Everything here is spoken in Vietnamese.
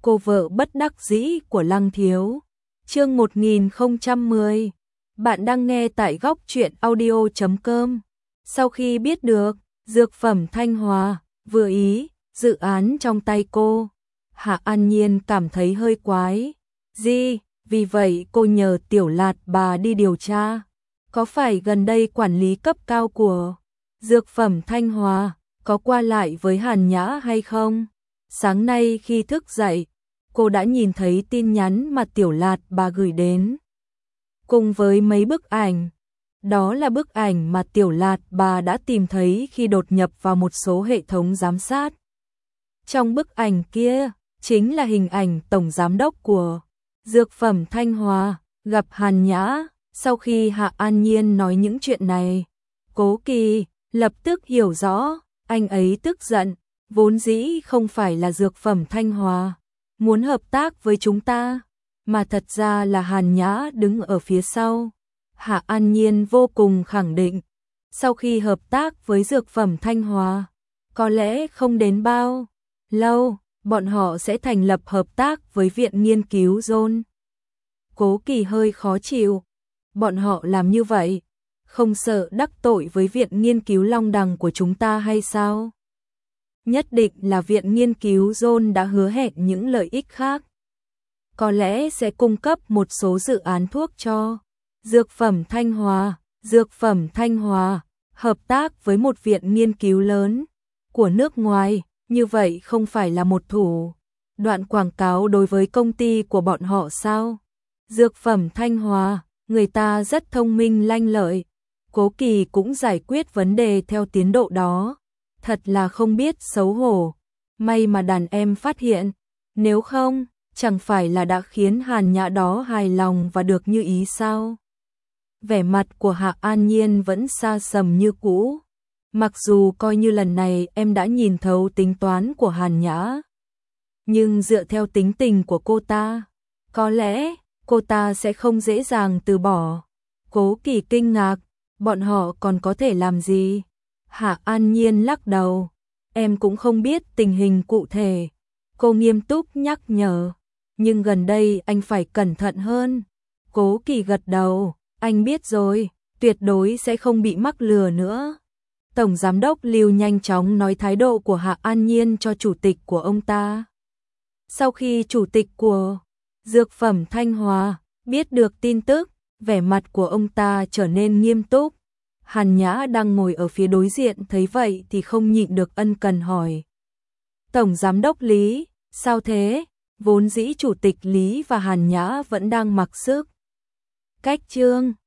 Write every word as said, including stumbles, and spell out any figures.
cô vợ bất đắc dĩ của Lăng Thiếu. Chương một nghìn không trăm mười. Bạn đang nghe tại góc truyện audio chấm com. Sau khi biết được dược phẩm Thanh Hòa vừa ý dự án trong tay cô, Hạ An Nhiên cảm thấy hơi quái. Gì? Vì vậy cô nhờ Tiểu Lạt bà đi điều tra. Có phải gần đây quản lý cấp cao của dược phẩm Thanh Hòa có qua lại với Hàn Nhã hay không? Sáng nay khi thức dậy, cô đã nhìn thấy tin nhắn mà Tiểu Lạt bà gửi đến, cùng với mấy bức ảnh. Đó là bức ảnh mà Tiểu Lạt bà đã tìm thấy khi đột nhập vào một số hệ thống giám sát. Trong bức ảnh kia, chính là hình ảnh tổng giám đốc của dược phẩm Thanh Hòa gặp Hàn Nhã. Sau khi Hạ An Nhiên nói những chuyện này, Cố Kỳ lập tức hiểu rõ, anh ấy tức giận, vốn dĩ không phải là dược phẩm Thanh Hòa muốn hợp tác với chúng ta, mà thật ra là Hàn Nhã đứng ở phía sau. Hạ An Nhiên vô cùng khẳng định, sau khi hợp tác với dược phẩm Thanh Hòa, có lẽ không đến bao lâu, bọn họ sẽ thành lập hợp tác với Viện Nghiên cứu John. Cố Kỳ hơi khó chịu, bọn họ làm như vậy, không sợ đắc tội với Viện Nghiên cứu Long Đằng của chúng ta hay sao? Nhất định là Viện Nghiên cứu John đã hứa hẹn những lợi ích khác. Có lẽ sẽ cung cấp một số dự án thuốc cho dược phẩm Thanh Hòa. Dược phẩm Thanh Hòa hợp tác với một viện nghiên cứu lớn của nước ngoài, như vậy không phải là một thủ đoạn quảng cáo đối với công ty của bọn họ sao? Dược phẩm Thanh Hòa, người ta rất thông minh lanh lợi. Cố Kỳ cũng giải quyết vấn đề theo tiến độ đó. Thật là không biết xấu hổ. May mà đàn em phát hiện. Nếu không, chẳng phải là đã khiến Hàn Nhã đó hài lòng và được như ý sao? Vẻ mặt của Hạ An Nhiên vẫn xa sầm như cũ. Mặc dù coi như lần này em đã nhìn thấu tính toán của Hàn Nhã, nhưng dựa theo tính tình của cô ta, có lẽ cô ta sẽ không dễ dàng từ bỏ. Cố Kỳ kinh ngạc, bọn họ còn có thể làm gì? Hạ An Nhiên lắc đầu, em cũng không biết tình hình cụ thể. Cô nghiêm túc nhắc nhở, nhưng gần đây anh phải cẩn thận hơn. Cố Kỳ gật đầu, anh biết rồi, tuyệt đối sẽ không bị mắc lừa nữa. Tổng giám đốc Lưu nhanh chóng nói thái độ của Hạ An Nhiên cho chủ tịch của ông ta. Sau khi chủ tịch của dược phẩm Thanh Hòa biết được tin tức, vẻ mặt của ông ta trở nên nghiêm túc. Hàn Nhã đang ngồi ở phía đối diện thấy vậy thì không nhịn được ân cần hỏi. Tổng giám đốc Lý, sao thế? Vốn dĩ chủ tịch Lý và Hàn Nhã vẫn đang mặc sức cách trương,